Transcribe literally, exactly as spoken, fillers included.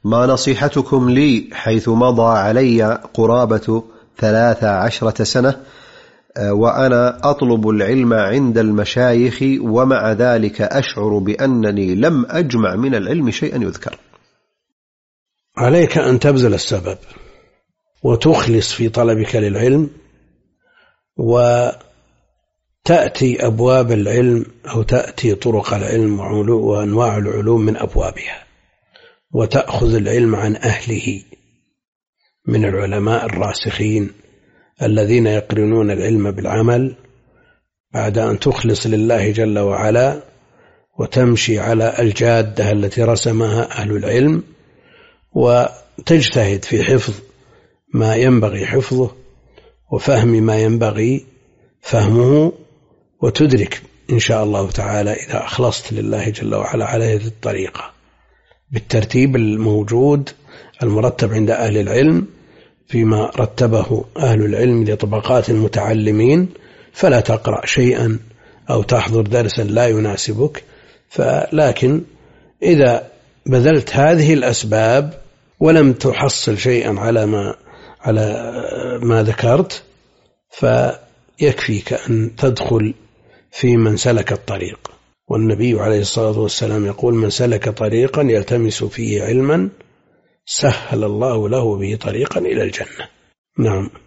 ما نصيحتكم لي حيث مضى علي قرابة ثلاث عشرة سنة وأنا أطلب العلم عند المشايخ، ومع ذلك أشعر بأنني لم أجمع من العلم شيئا يذكر؟ عليك أن تبذل السبب وتخلص في طلبك للعلم، وتأتي أبواب العلم أو تأتي طرق العلم وأنواع العلوم من أبوابها، وتأخذ العلم عن أهله من العلماء الراسخين الذين يقرنون العلم بالعمل، بعد أن تخلص لله جل وعلا وتمشي على الجادة التي رسمها أهل العلم، وتجتهد في حفظ ما ينبغي حفظه وفهم ما ينبغي فهمه، وتدرك إن شاء الله تعالى إذا أخلصت لله جل وعلا على هذه الطريقة بالترتيب الموجود المرتب عند أهل العلم فيما رتبه أهل العلم لطبقات المتعلمين، فلا تقرأ شيئا أو تحضر درسا لا يناسبك. فلكن إذا بذلت هذه الأسباب ولم تحصل شيئا على ما على ما ذكرت، فيكفيك أن تدخل في من سلك الطريق. والنبي عليه الصلاة والسلام يقول: من سلك طريقا يلتمس فيه علما سهل الله له به طريقا إلى الجنة. نعم.